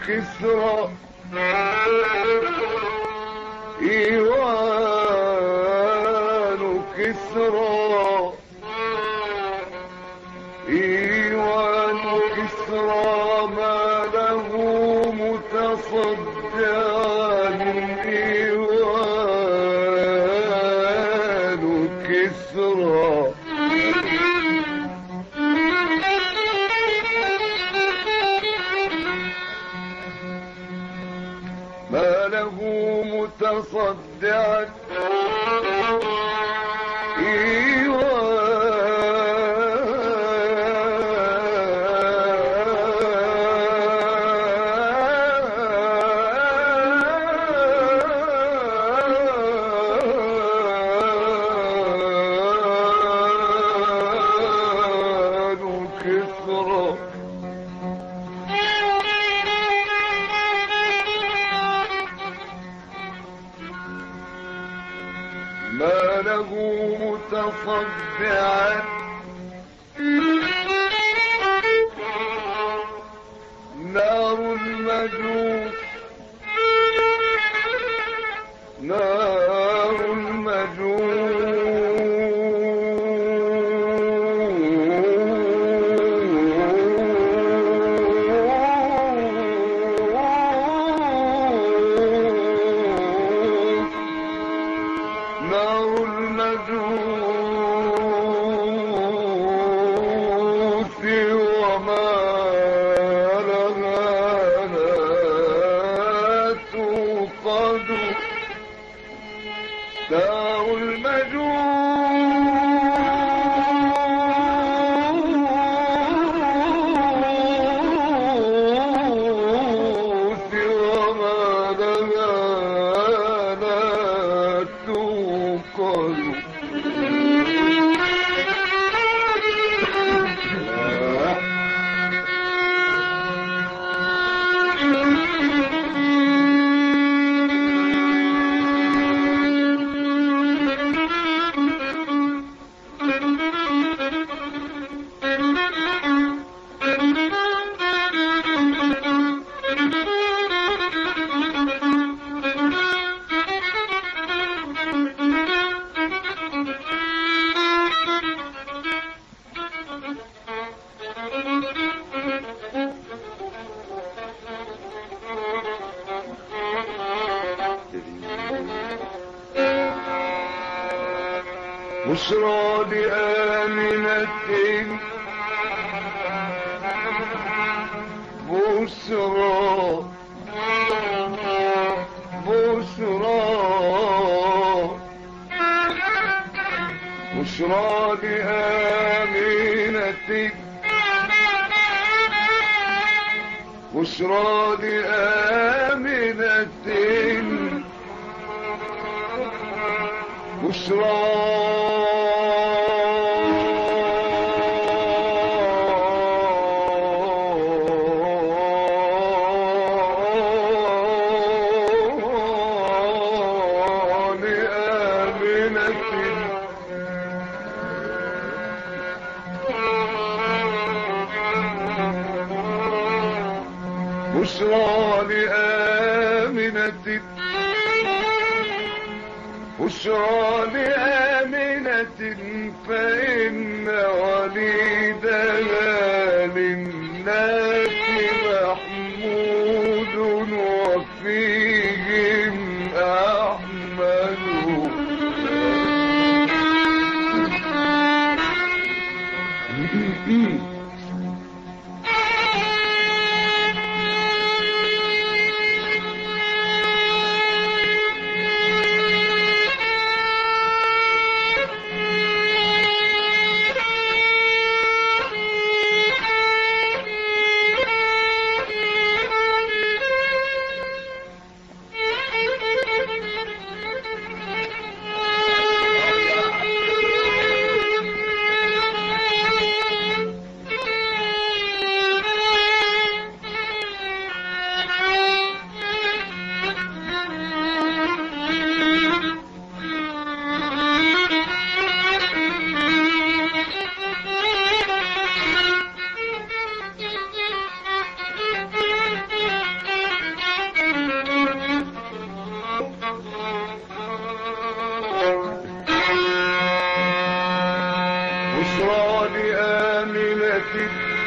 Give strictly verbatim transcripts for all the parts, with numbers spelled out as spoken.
كسرى إيوان كسرى إيوان كسرى ما له متصدعا إيوان كسرى ما له متصدعا ما له متصدعا نار المجوس نار المجوس وما لها لا توقد دار المجوس وما لها لا توقد بشرى بآمنة بشرى بشرى بشرى بآمنة بشرى بآمنة بشرى بشرى لآمنة بشرى لآمنة فإن وليدها للناس محمود وفيهم أحمد آمنة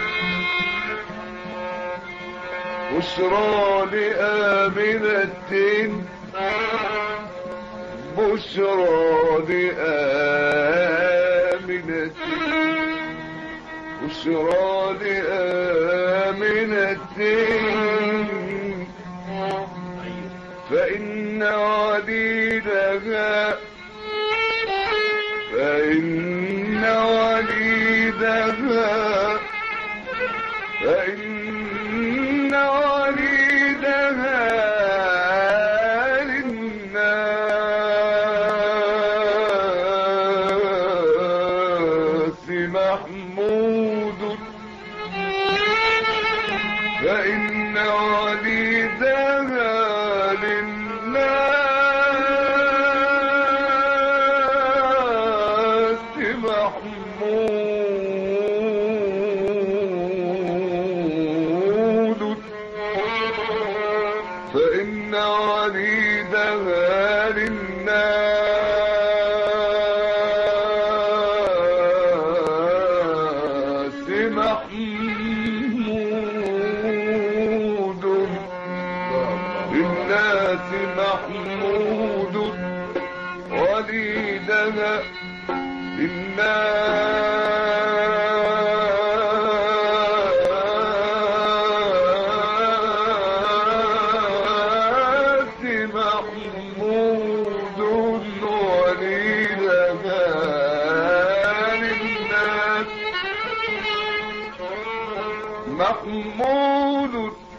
بشرى لآمنة بشرى لآمنة بشرى لآمنة فإن وليدها فإن وليدها فإن وليدها للناس محمود فإن وليدها للناس محمود فإن وليدها للناس محمود للناس محمود وليدها للناس محمود وليدها للناس محمود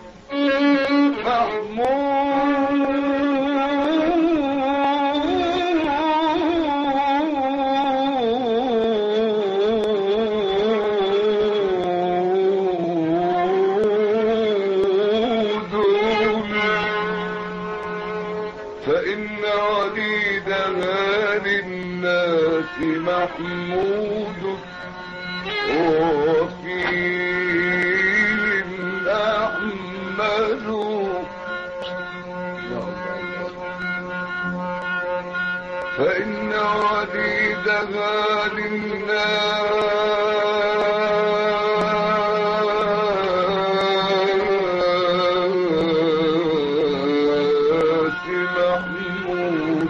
فإن وليدها للناس محمود وفيه أحمد فإن وليدها للناس محمود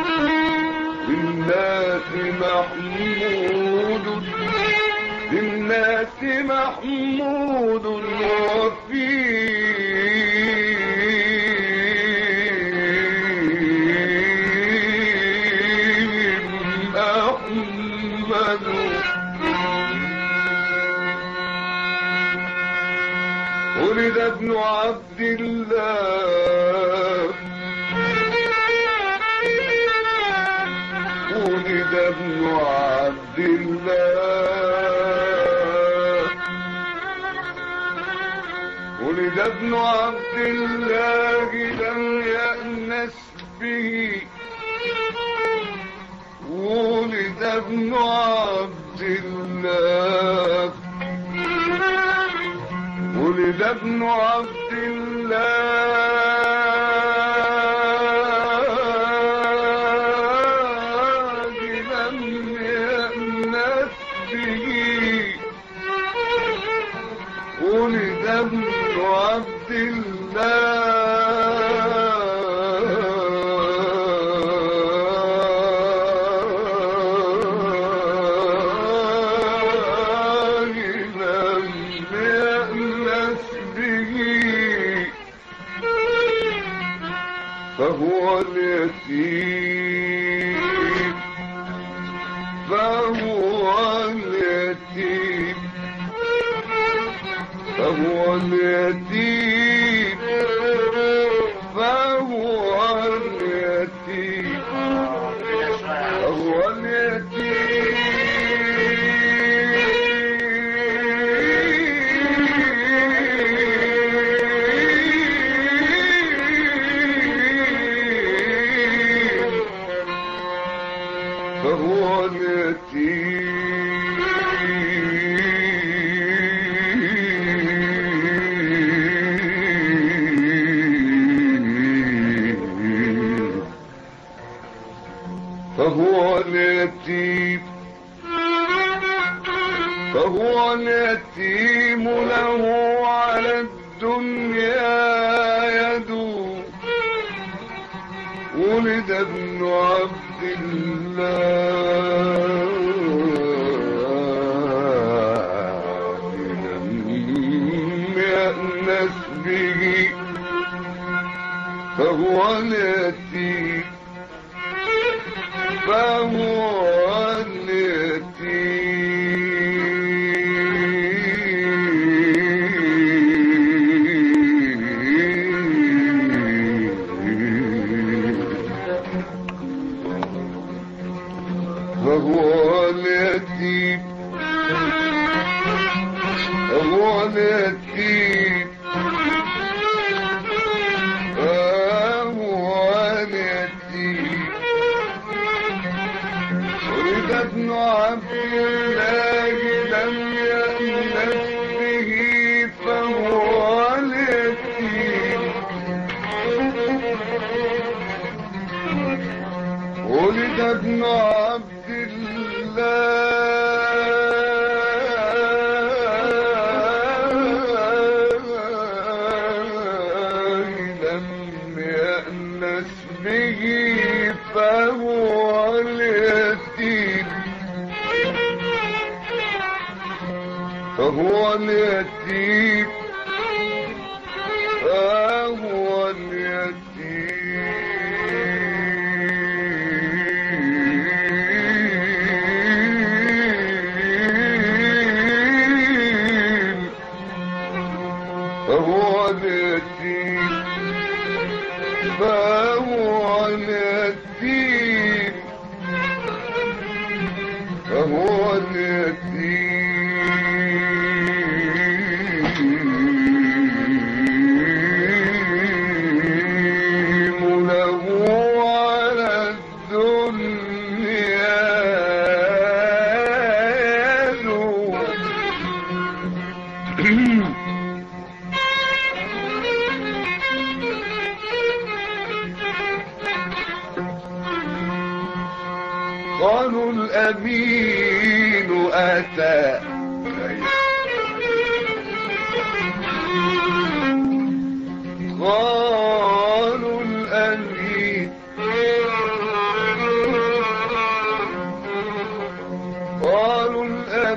للناس محمود للناس محمود وفيهم أحمد ولد ابن عبد الله ولد ابن عبد الله ولد ابن عبد الله لم يأنس به ولد ابن عبد الله ولد ابن عبد الله لم يأنس به ولد ابن عبد الله لم يأنس به فهو اليتيم فهو اليتيم فهو اليتيم فهو اليتيم فهو اليتيم فهو اليتيم فهو اليتيم فهو اليتيم له على الدنيا يدور ولد ابن عبد الله لم يأنس به فهو اليتيم فهو اليتيم فهو اليتيم فهو اليتيم ولد ابن عبد الله لم يأنس به فهو اليتيم ولد ابن عبد الله لم يأنس به فهو اليتيم فهو اليتيم فهو اليتيم فهو اليتيم فهو اليتيم فهو اليتيم له على الدنيا يدور قالوا الأمين أتى قالوا الأمين قالوا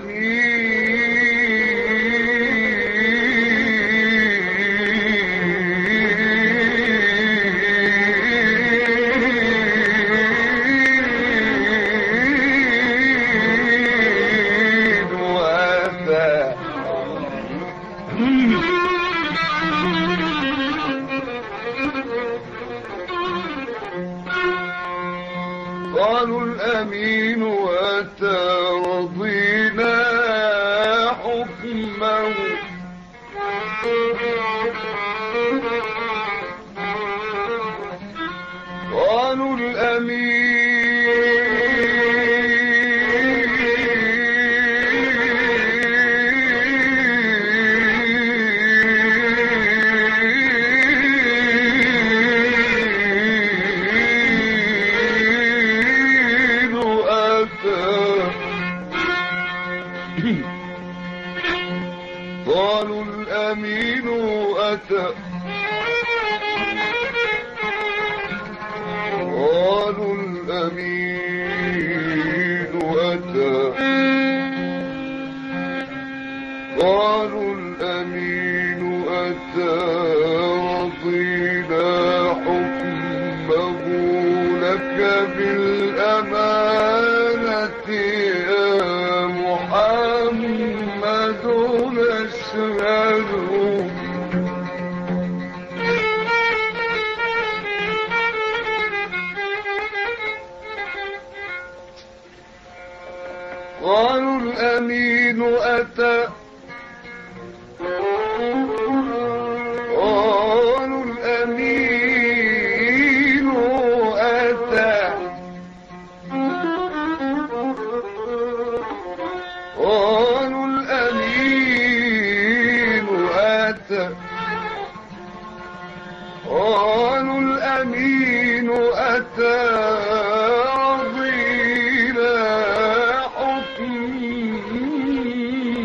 قالوا الأمين أتى رضينا حكمه قالوا قالوا الأمين أتى قالوا الأمين أتى قالوا الأمين أتى رضينا حكمه لك بالأمانة يا محمد نشهد قالوا الأمين أتى قالوا الأمين أتى قالوا الأمين أتى قالوا الأمين أتى رضينا حكمه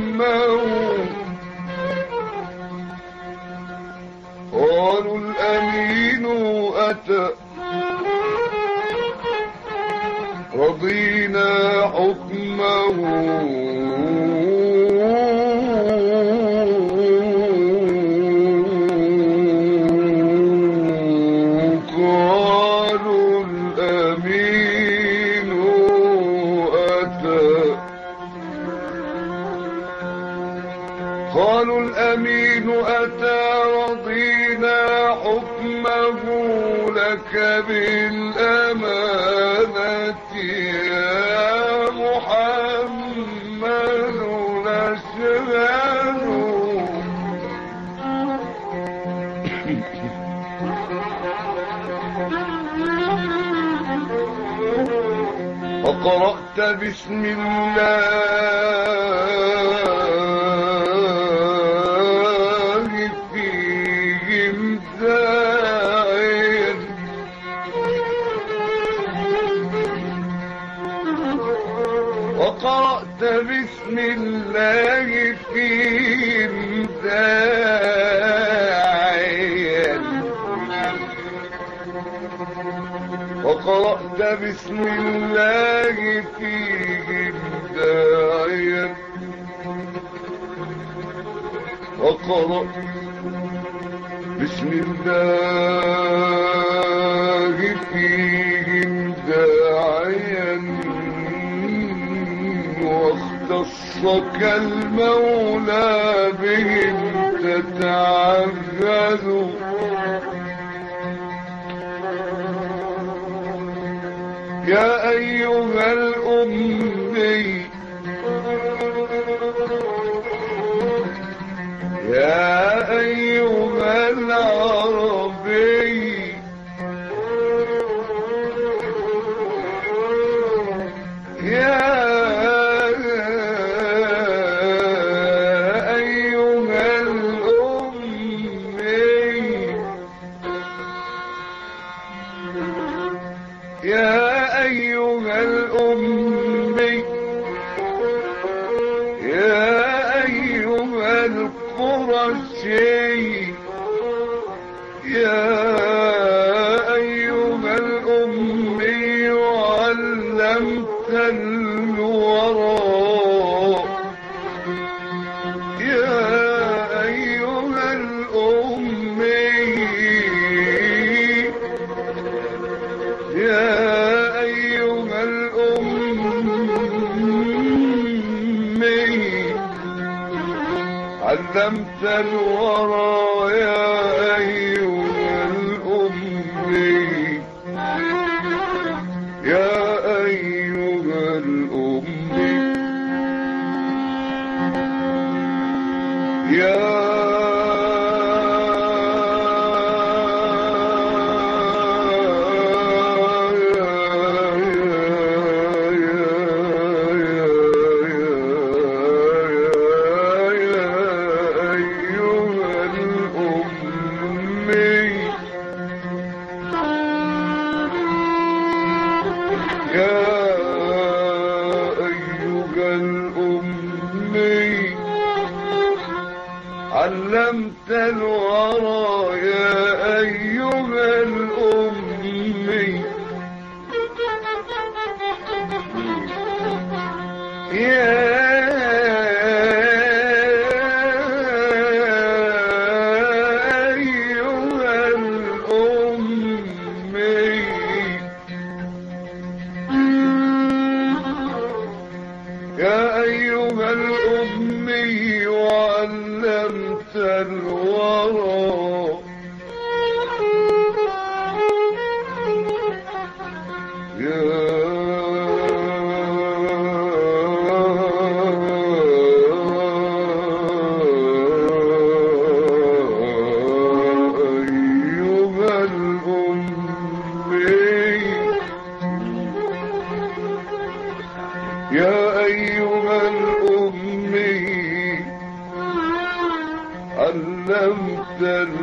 حكمه قالوا الأمين أتى قالوا الأمين أتى رضينا حكمه لك بالأمانة يا محمد نشهد وقرأت بسم الله فيهم داعيا وقرأت بسم الله فيهم داعيا وقرأت بسم الله فيهم داعيا وقرأت بسم الله فيهم داعيا واختصك المولى بهم تتعهد يا أيها الأمي يا أيها العربي يا أيها الأمي يا أيها الأمي يا أيها القرشي يا أيها الأمي علمت الورى يا أيها الأمي يا أيها الأمي علمت الورى يا أيها الأمي يا أيها الأمي يا علمت الورى يا أيها الأمي يا أيها الأمي يا أيها الأمي وعلمت الورى يا أيها الأمي يا أيها الأمي علمت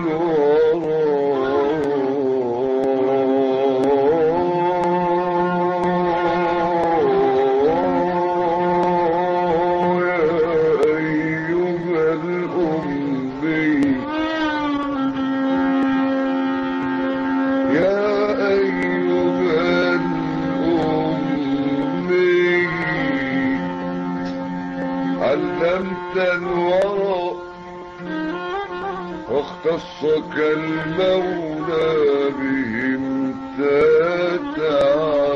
الورى يا أيها الأمي علمت الورى واختصك المولى بهم تتعالى